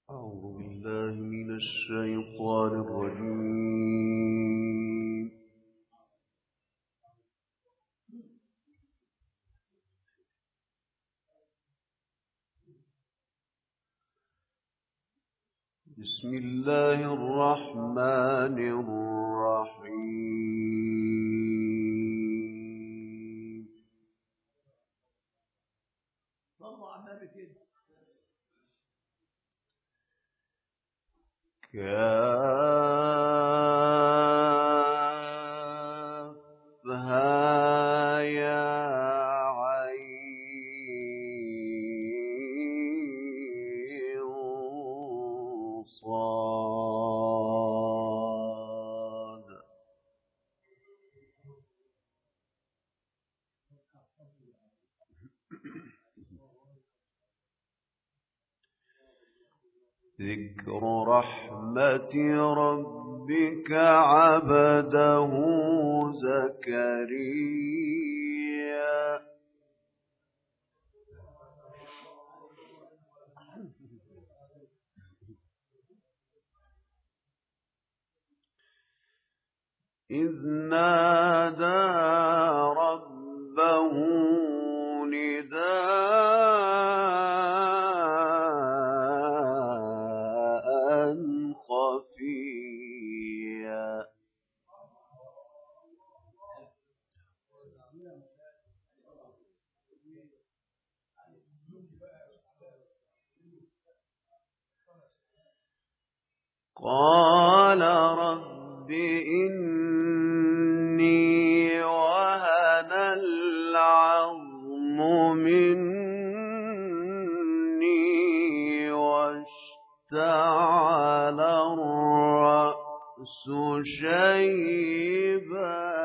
أعوذ بالله من الشيطان الرجيم. بسم الله الرحمن الرحيم. صلوا على النبي كده. كافها يا عين صاد. ذكر رحمة ربك عبده زكريا. إذ نادى ربه نداء خفيا. قال رب إني وهن العظم مني واشتعل الرأس شيبا.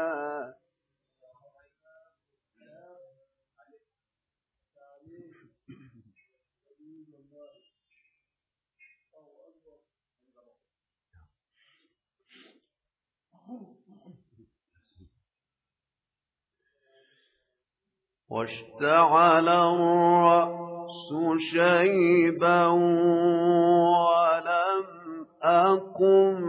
واشتعل الرأس شيبا ولم أكن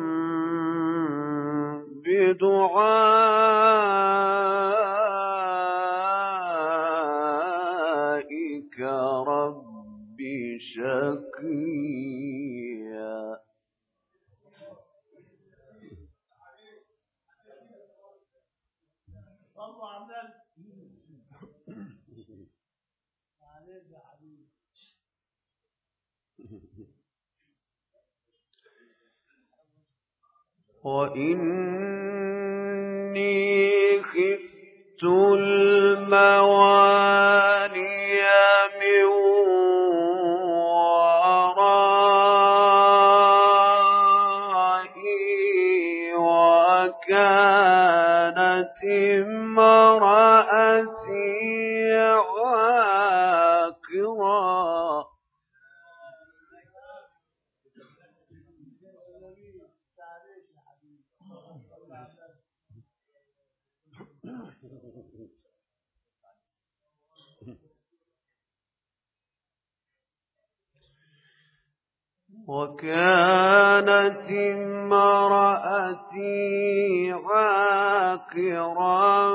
بدعائك رب شقيا. وإني خفت الموالي من ورائي وكانت امرأتي عاقرا. وكانت امرأتي عاقرا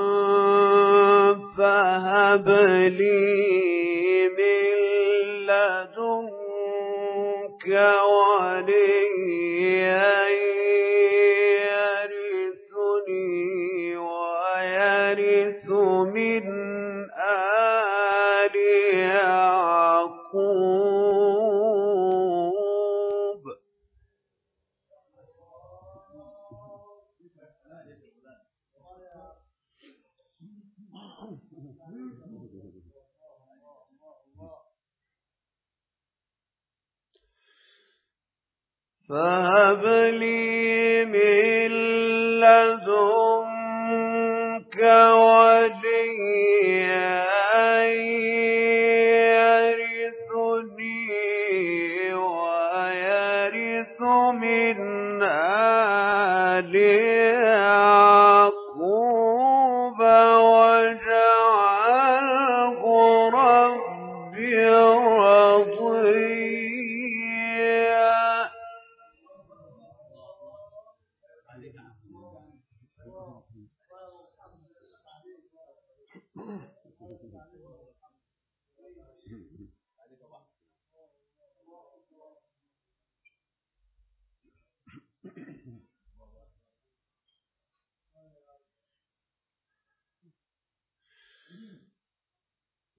فهب لي من لدنك وليا يرثني ويرث من آل يعقوب. فهب لي من لدنك وليا يرثني ويرث من آل يعقوب واجعله ربي رضيا.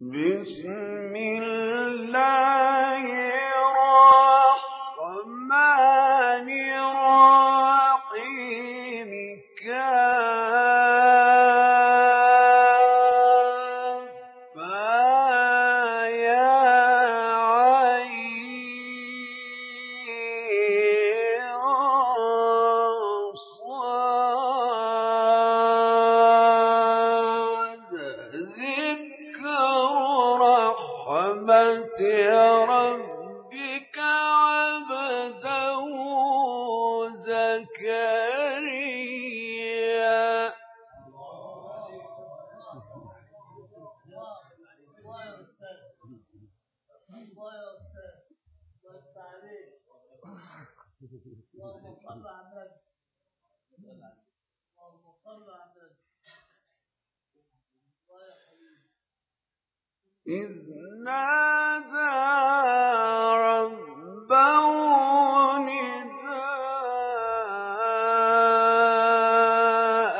بسم الله الرحمن الرحيم ربك عبده زكريا إذ نادى ربه نداء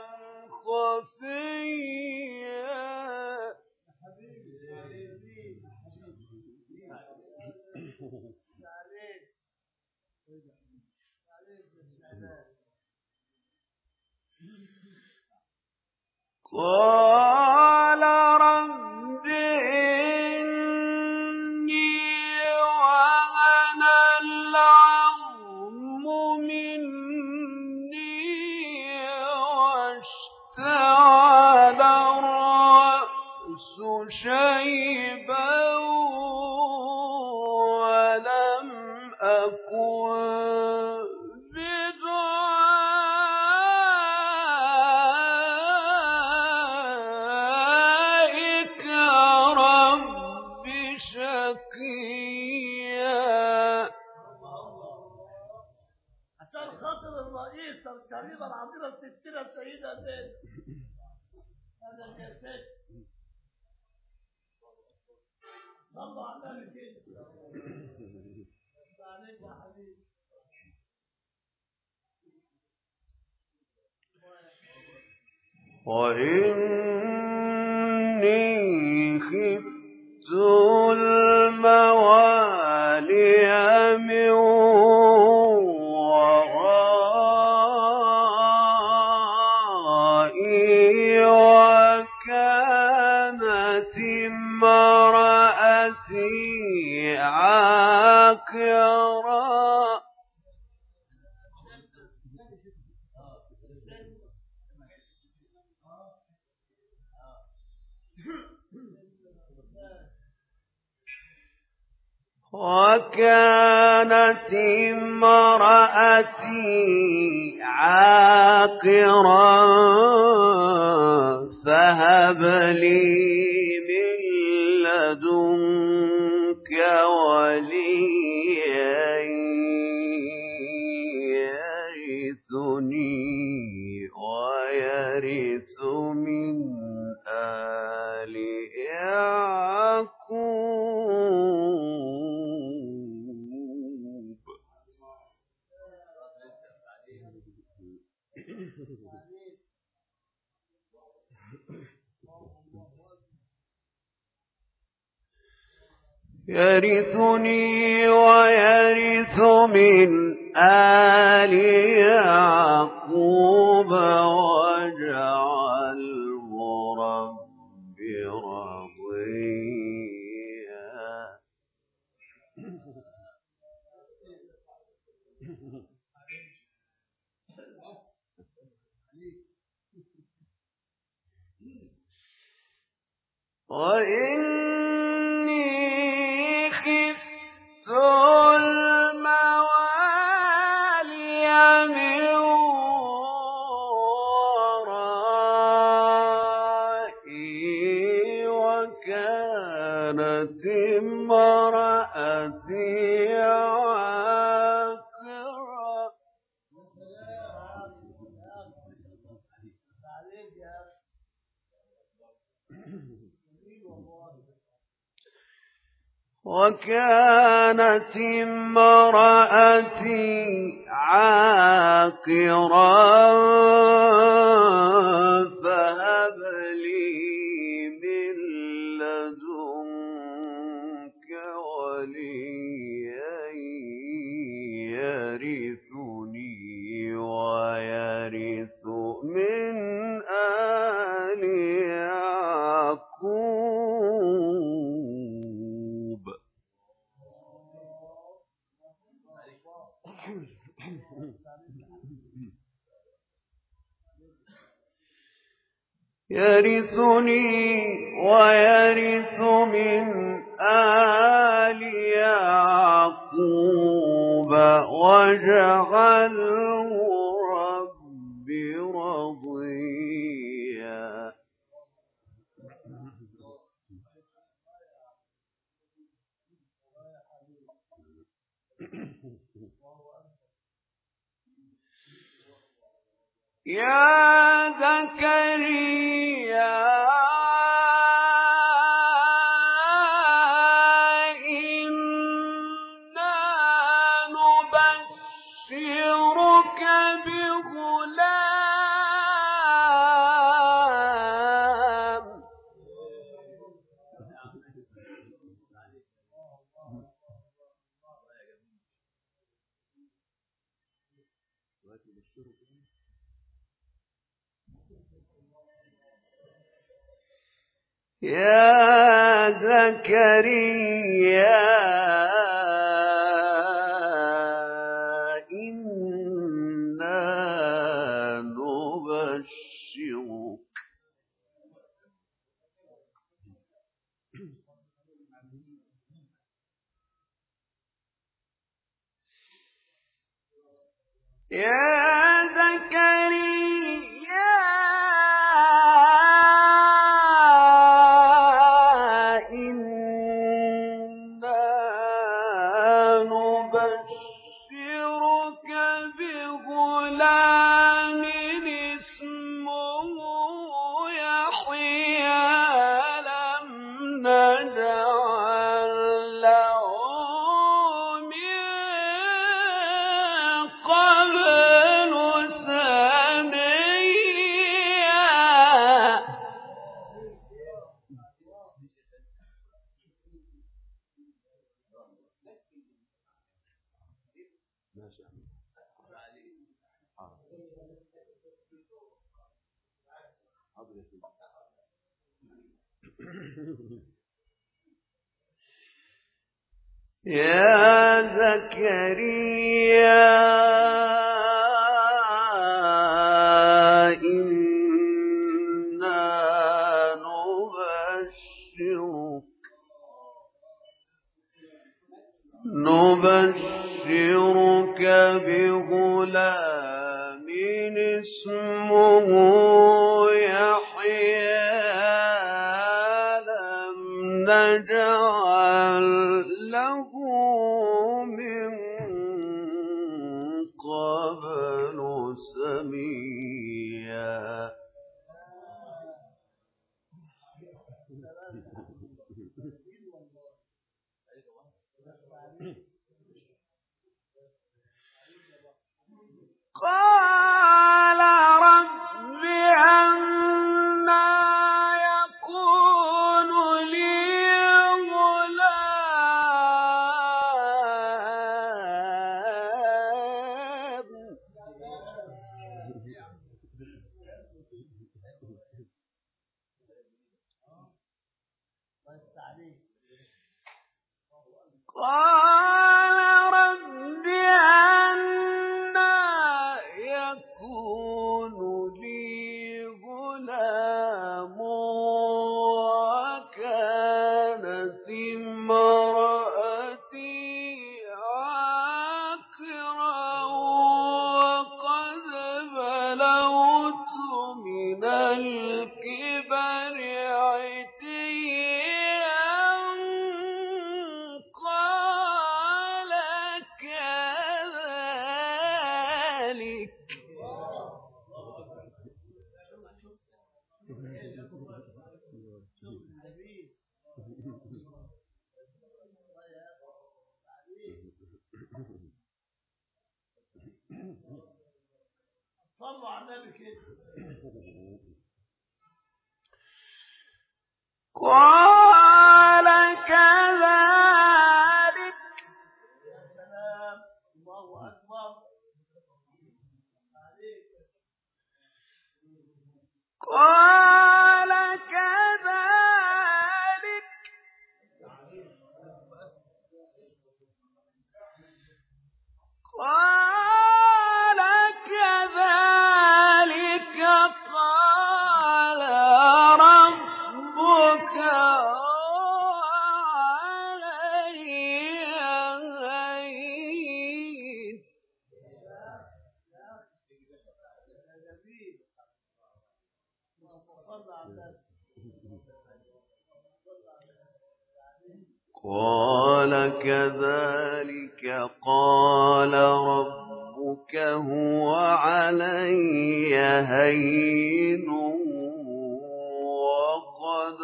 خفيا قال رب إني وهن العظم مني واشتعل الرأس شيبا ولم أكن بدعائك رب شقيا. عشان خاطر الرئيس الكريمة العظيمة الستينة السيدة زينب هذا الجسد صلوا على النبي كده عليك يا حبيبي. وإني خفت الموالي من ورائي وكانت امرأتي عاقرا وكانت امرأتي عاقرا فهب لي من لدنك وليا يرثني ويرث من آل يعقوب. يرثني ويرث من آل يعقوب واجعله رب رضيا. وإني خفت الموالي من ورائي وكانت امرأتي عاقرا وكانت امرأتي عاقرا فهب لي من لدنك وليا يرثني ويرث من آل يعقوب. يرثني ويرث من آل يعقوب واجعله رب رضيا. يا زكريا إنا نبشرك بغلام. يا زكريا إنا نبشرك يا زكريا إنا نبشرك بغلام اسمه يحيى لم نجعل له من قبل سميا. يا زكريا إنا نبشرك بغلام اسمه يحيى لم نجعل له من قبل سميا. قال رب أنى يكون لي غلام قال رب أنى يكون لي غلام وكانت امرأتي عاقرا وقد بلغت من الكبر عتيا. قال كذلك صلوا على النبي كده. قال كذلك قال كذلك قال ربك علي هين. قال كذلك قال ربك هو علي هين وقد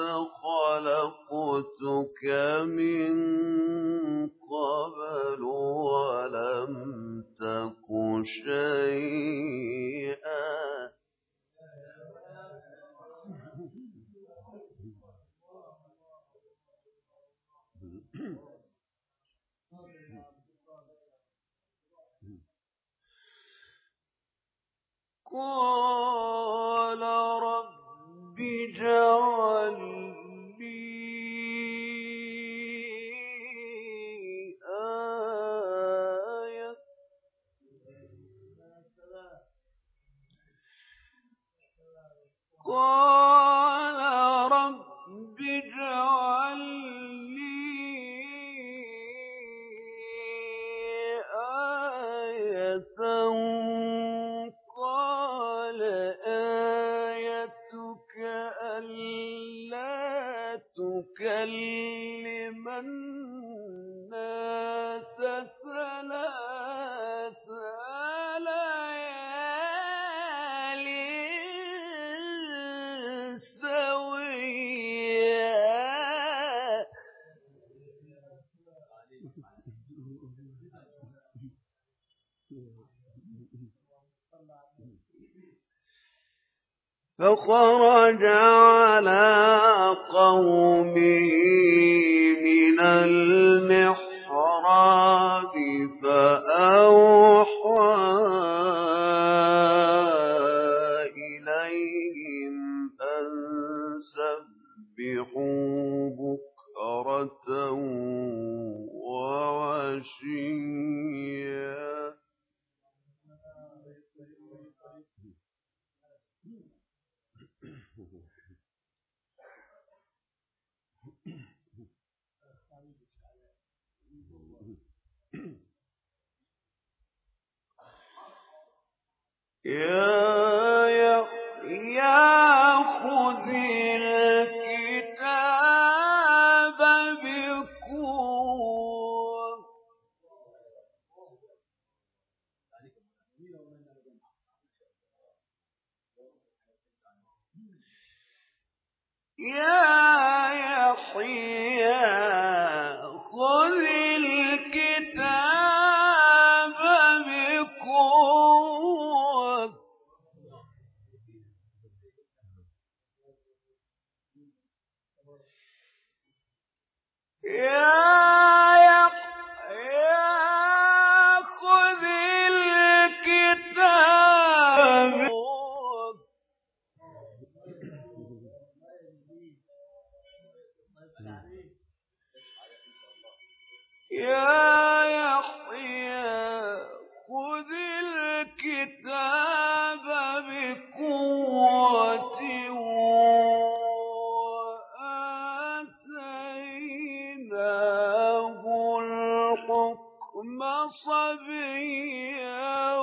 خلقتك من قبل ولم تك شيئا. قال رب اجعل لي آية قال رب اجعل لي آية قال آيتك ألا تكلم الناس 3 ليال سويا. فخرج على قومه من المحراب فأوحى إليهم أن سبحوا بكرة وعشيا. يا يحيى خذ الكتاب بقوة. يا يحيى خذ الكتاب بقوة. يا يحيى خذ الكتاب بقوة. يا يحيى خذ الكتاب بقوة وآتيناه الحكم صبيا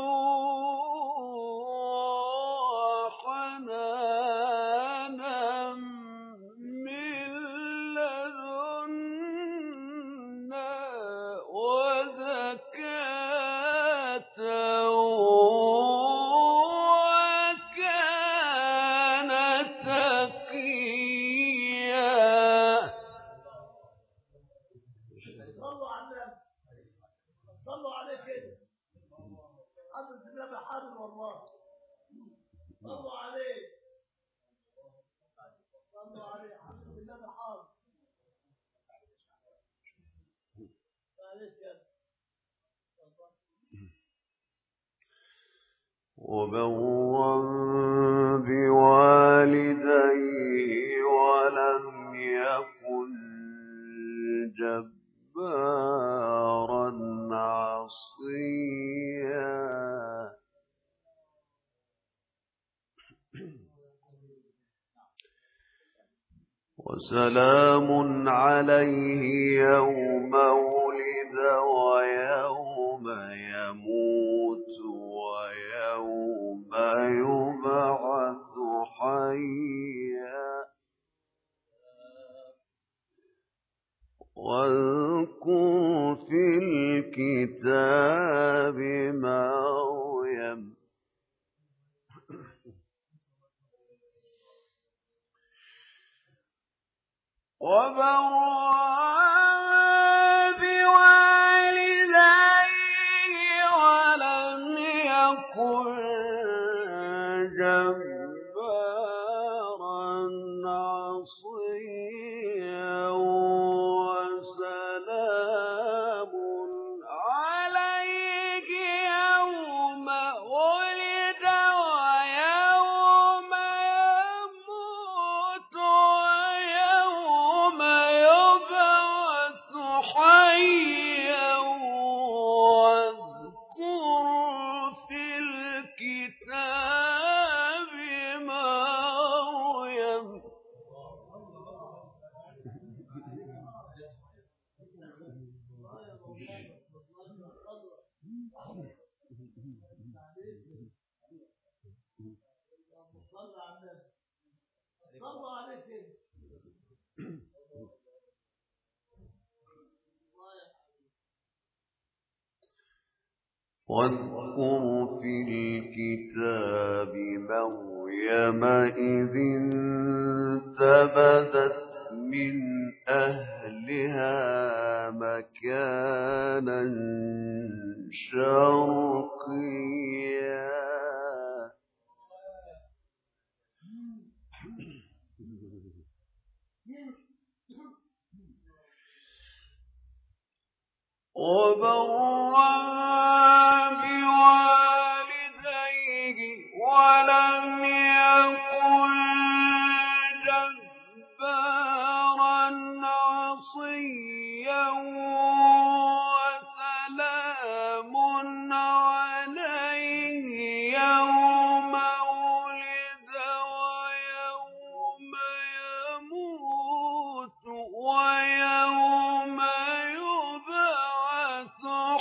وحنانا من لدنا وزكاة وكان تقيا. صلوا على النبي، صلوا عليه كده. حضرة النبي حاضر والله. صلوا عليه، صلوا عليه. حضرة النبي حاضر. معلش يا وبرا بوالديه بوالديه ولم يكن جبارا عصيا وسلام عليه يوم ولد ويوم يموت ويوم يبعث حيا واذكر في الكتاب مريم وبرأ بوالديه ولم يكن جبارا عصيا وسلام عليه يوم ولد ويوم يموت ويوم يبعث حيا واذكر في الكتاب مريم واذكر في الكتاب مريم إذ انتبذت من أهلها مكانا شرقيا وبرا بوالديه ولم يكن جبارا عصيا وسلام عليه يوم ولد ويوم يموت ويوم يبعث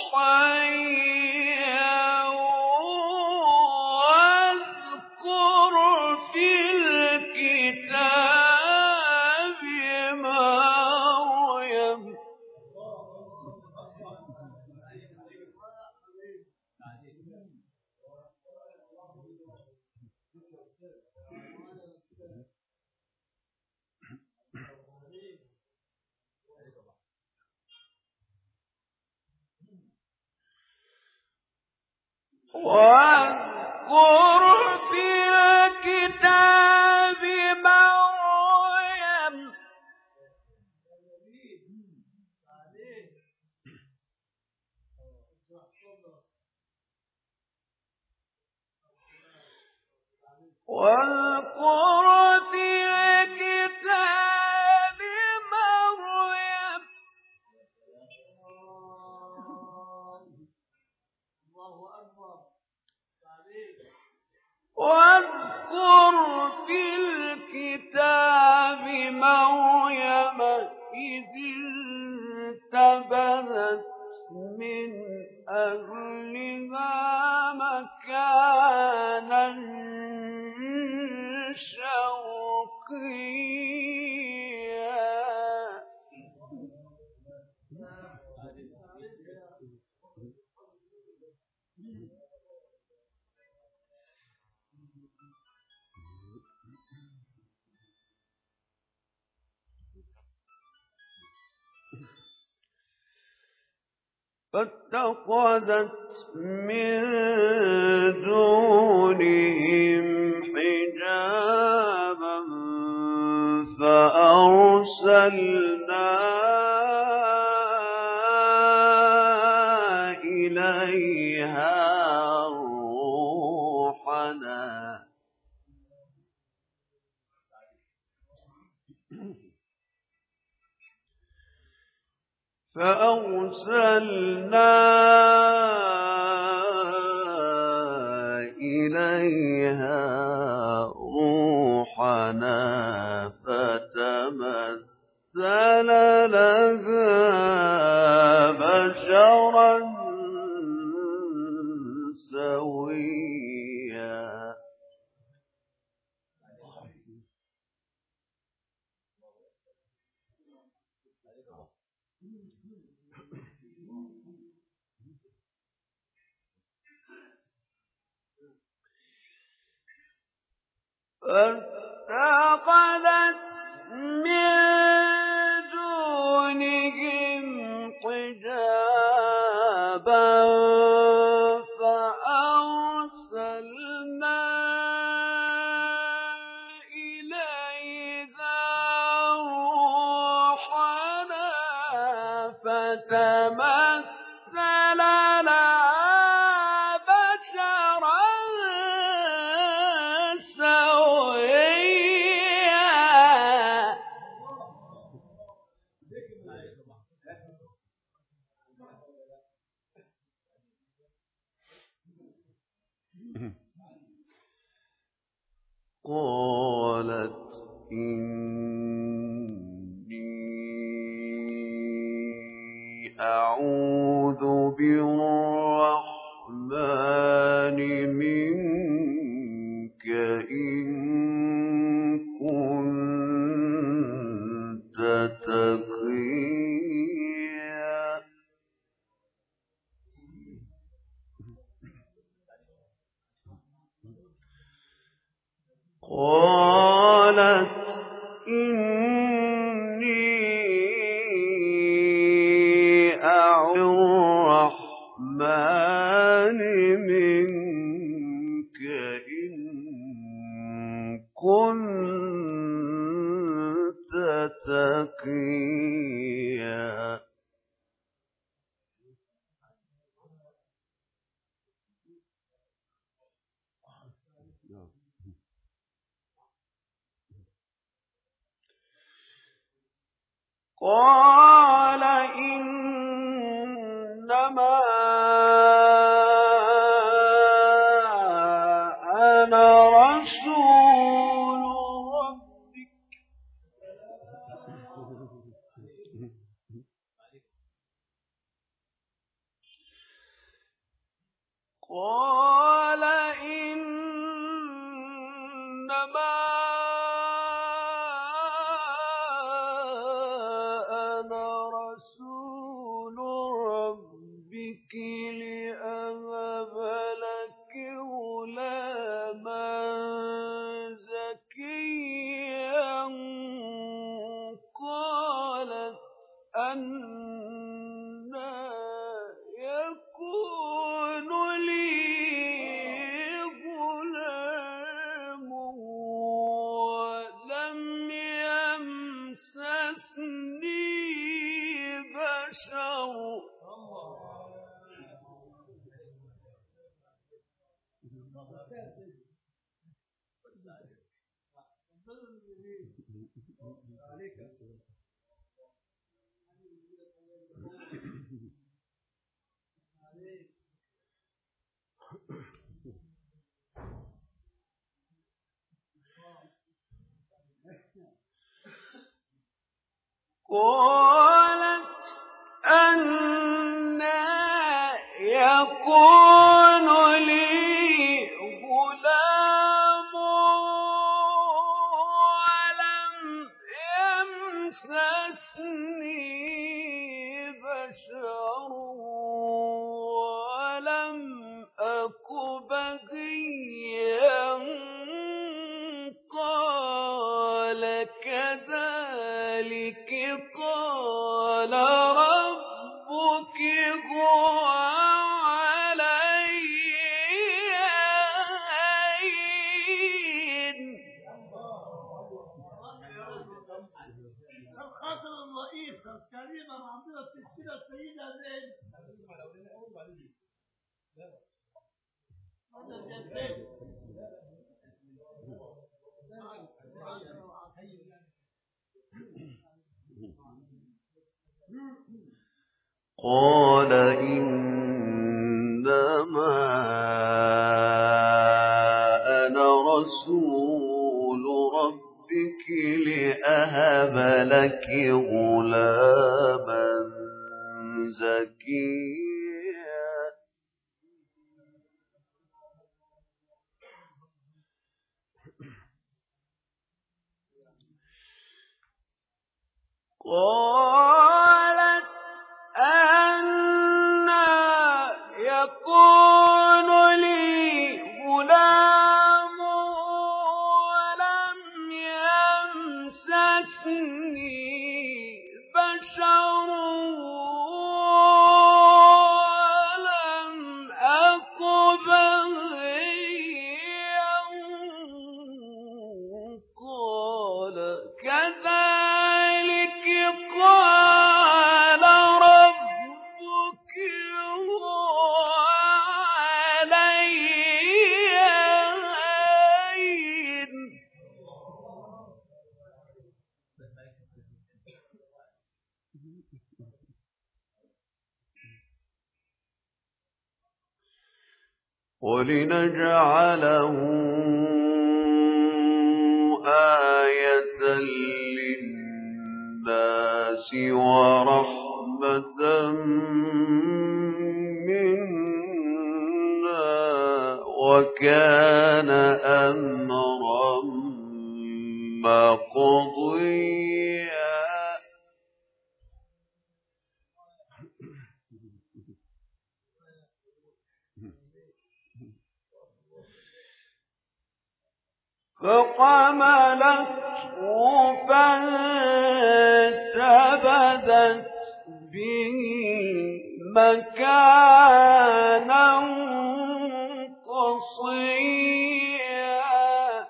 حيا واذكر في الكتاب مريم واذكر في الكتاب مريم واذكر في الكتاب مريم واذكر في الكتاب مريم إذ انتبذت من أهلها مكانا شرقيا فاتخذت من دونهم حجابا فأرسلنا إليها روحنا فأرسلنا إليها روحنا فتمثل لها بشرا سويا. فاتخذت من دونهم حجابا فأرسلنا إليها روحنا فتمثل لها بشرا سويا. قالت إني أعوذ بالرحمن منك إن كنت تقيا. قالت إني أعوذ بالرحمن منك إن كنت تقيا. قال إنما أنا رسول ربك قال إنما أنا رسول ربك لأهب لك غلاما زكيا. قالت أنى يكون لي غلام ولم يمسسني بشر قالت أنى يكون لي غلام ولم يمسسني بشر ولم أك بغيا. قال كذلك قال ربك هو علي هين. خاطر الرئيس الكريم عندنا السلسله السيده زين هذا الجسد قال إنما أنا رسول ربك لأهب لك غلاما زكيا قالت أنى يكون لي غلام ولم يمسسني بشر ولم أك بغيا قال كذلك قال ربك هو علي هين ولنجعله آية للناس ورحمة منا وكان أمرا مقضيا فحملته فانتبذت به مكانا قصيا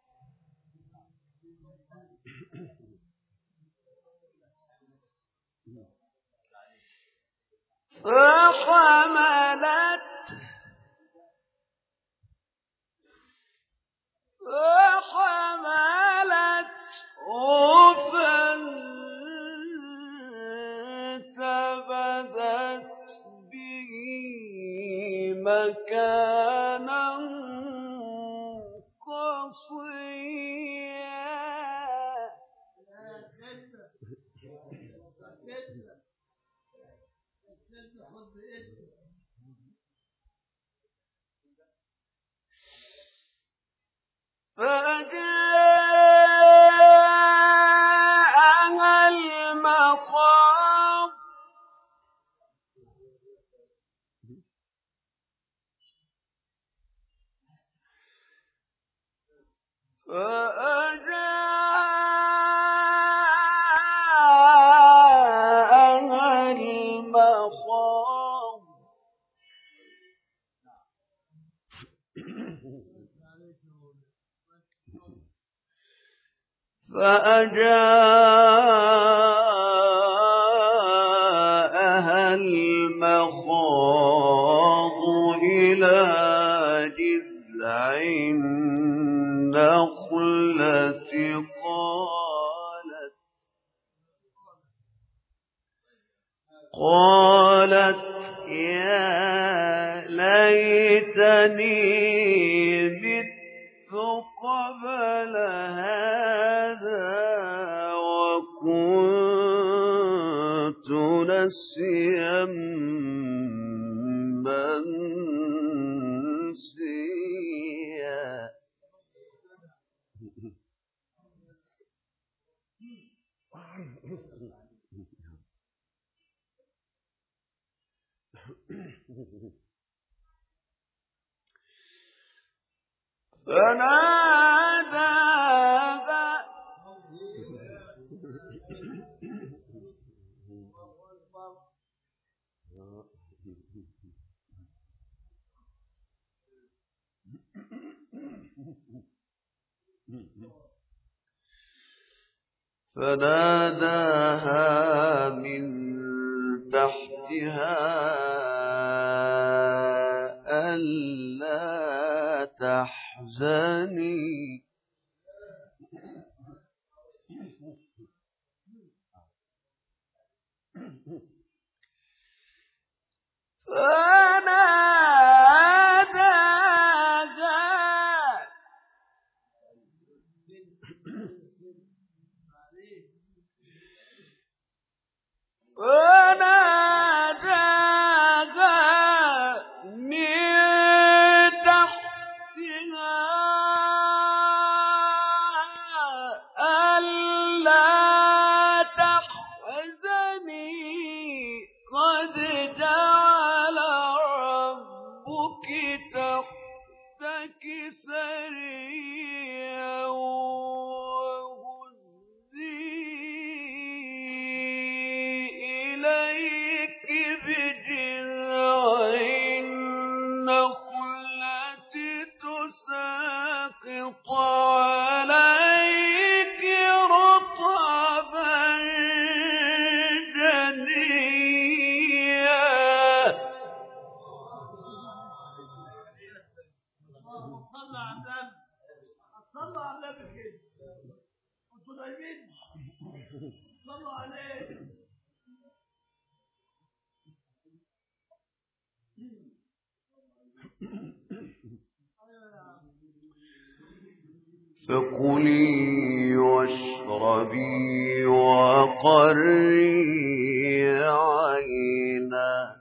فانتبذت به مكانا قصيا فجاءها المخاض فأجاءها المخاض إلى جذع النخلة قالت يا ليتني مت قبل هذا وكنت نسيا منسيا فناداها من تحتها ألا تحزني فكلي واشربي وقري عينا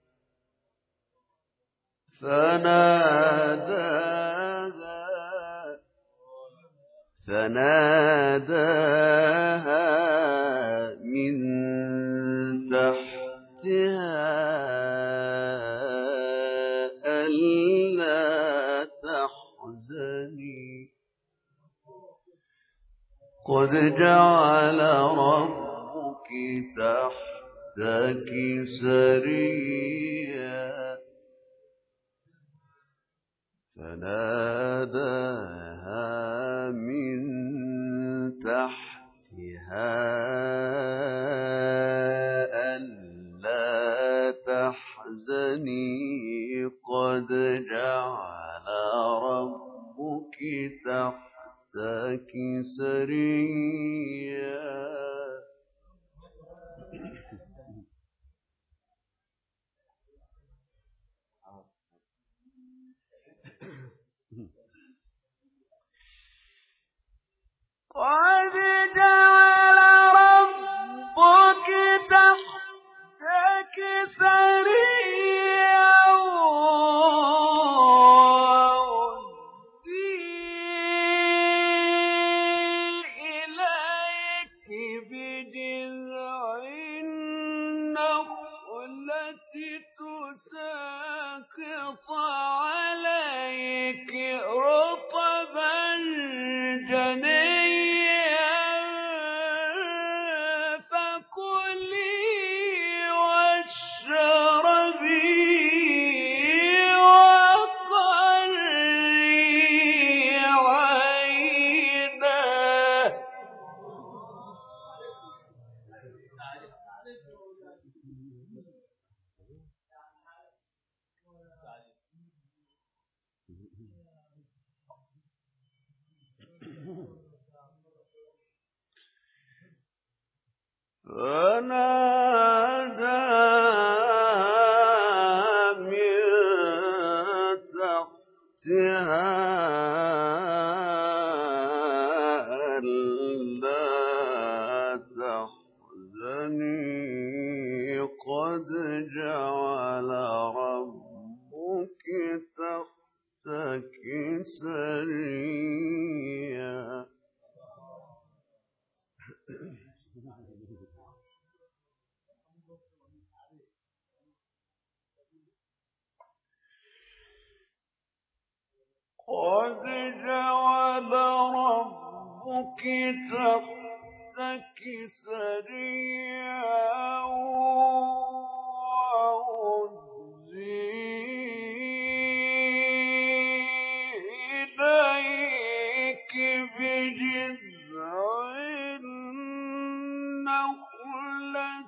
فناداها من تحتها ألا تحزني قد جعل ربك تحتك سريا فناداها من تحتها ألا تحزني قد جعل ربك تحتك سريا قد جعل ربك تحتك سريا وهزي إليك بجذع النخلة تساقط عليك رطبا جنيا فكلي واشربي وقري عينا فناداها من تحتها ألا تحزني قد جعل ربك تحتك سريا قد جعل ربك تحتك سريا وهزي إليك بجذع النخلة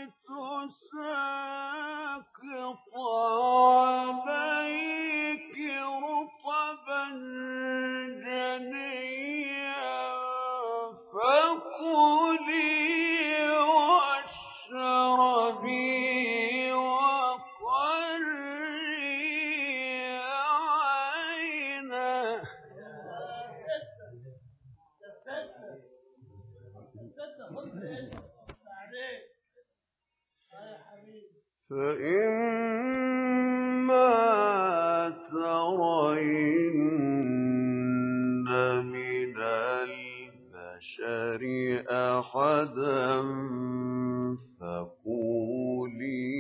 تساقط عليك رطبا جنيا فكلي واشربي وقري عينا فإما ترين من البشر أحدا فقولي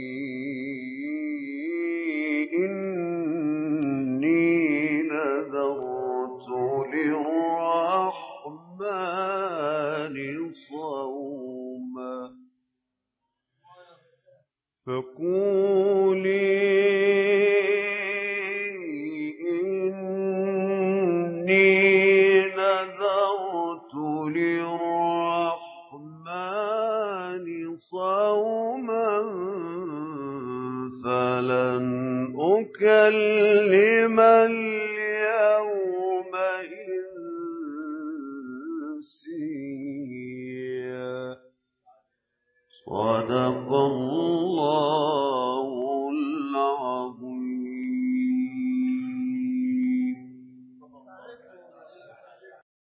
إني نذرت للرحمن صوما فقولي إني نذرت للرحمن صوما فلن أكلم